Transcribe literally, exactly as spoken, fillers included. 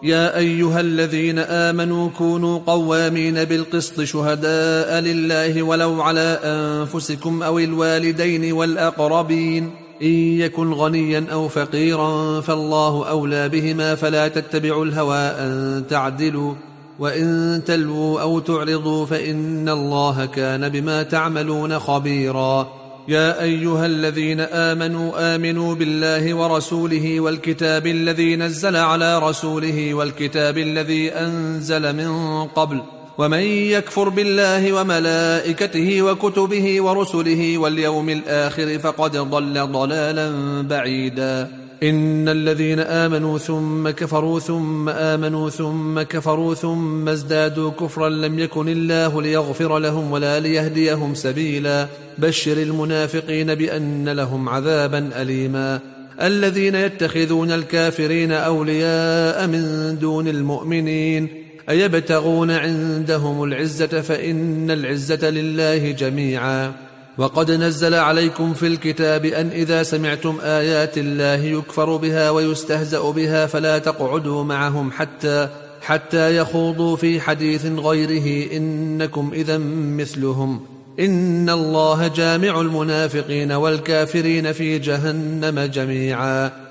يا أيها الذين آمنوا كونوا قوامين بالقسط شهداء لله ولو على أنفسكم أو الوالدين والأقربين إن يكن غنيا أو فقيرا فالله أولى بهما فلا تتبعوا الهوى أن تعدلوا وإن تلووا أو تعرضوا فإن الله كان بما تعملون خبيرا. يا أيها الذين آمنوا آمنوا بالله ورسوله والكتاب الذي نزل على رسوله والكتاب الذي أنزل من قبل ومن يكفر بالله وملائكته وكتبه ورسله واليوم الآخر فقد ضل ضلالا بعيدا. إن الذين آمنوا ثم كفروا ثم آمنوا ثم كفروا ثم ازدادوا كفرا لم يكن الله ليغفر لهم ولا ليهديهم سبيلا. بشر المنافقين بأن لهم عذابا أليما. الذين يتخذون الكافرين أولياء من دون المؤمنين أيبتغون عندهم العزة فإن العزة لله جميعا. وقد نزل عليكم في الكتاب أن إذا سمعتم آيات الله يكفر بها ويستهزأ بها فلا تقعدوا معهم حتى حتى يخوضوا في حديث غيره إنكم إذا مثلهم إن الله جامع المنافقين والكافرين في جهنم جميعا.